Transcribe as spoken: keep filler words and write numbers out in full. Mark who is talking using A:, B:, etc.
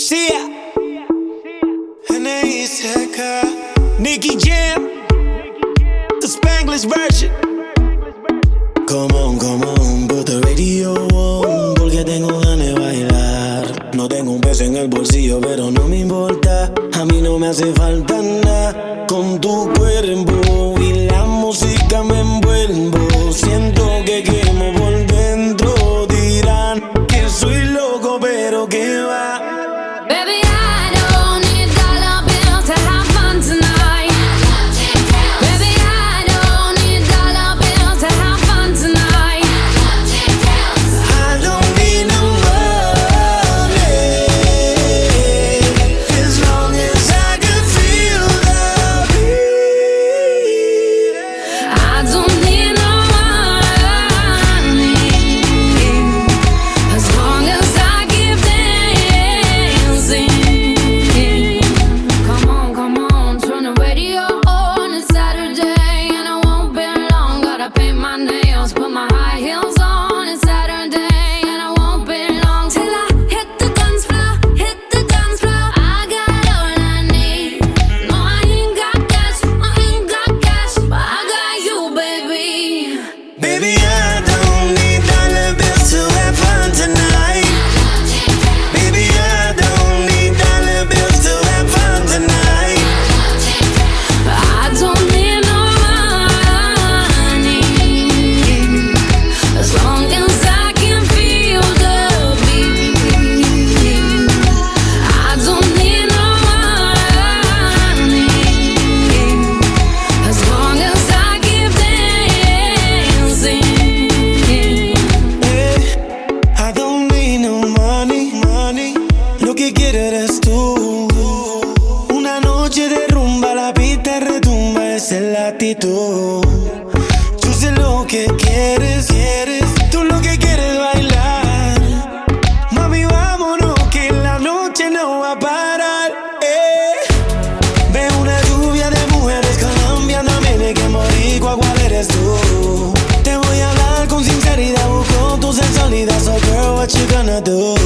A: Sia, N A I C K, Nicky Jam, the Spanglish version.
B: Come on, come on, put the radio on, porque tengo ganas de bailar. No tengo un peso en el bolsillo, pero no me importa. A mí no me hace falta nada. Con tu cuerpo y la música me envuelvo. Siento que quemo por dentro. Dirán que soy loco, pero que va.
C: Baby, I don't need dollar bills to have fun tonight. Baby, I don't need dollar bills to have fun tonight.
B: I don't need no money, as long as I can feel the beat.
C: I don't need no money, as long as I keep dancing. Come on, come on, turn the radio on. It's Saturday and I won't be long. Gotta paint my nails, put my high heels on. It's Saturday and I won't be long till I hit the dance floor, hit the dance floor. I got all I need. No, I ain't got cash, I ain't got cash, but I got you, baby.
B: Baby, I don't need dollar bills to have fun tonight. Baby, I don't need dollar bills to have fun tonight.
C: I don't need no money, as long as I can feel the beat. I don't need no money, as long as I keep dancing.
B: Eh, I don't need no money, money. Lo que quiero eres tú. Una noche de rumba, la pista retumba, esa es la actitud. Yo sé lo que quieres, quieres. Tú lo que quieres es bailar. Mami, vámonos que la noche no va a parar. Eh. Veo una lluvia de mujeres colombianas, también que boricua, ¿cuál eres tú? Te voy a hablar con sinceridad, busco tu sensualidad. So girl, what you gonna do?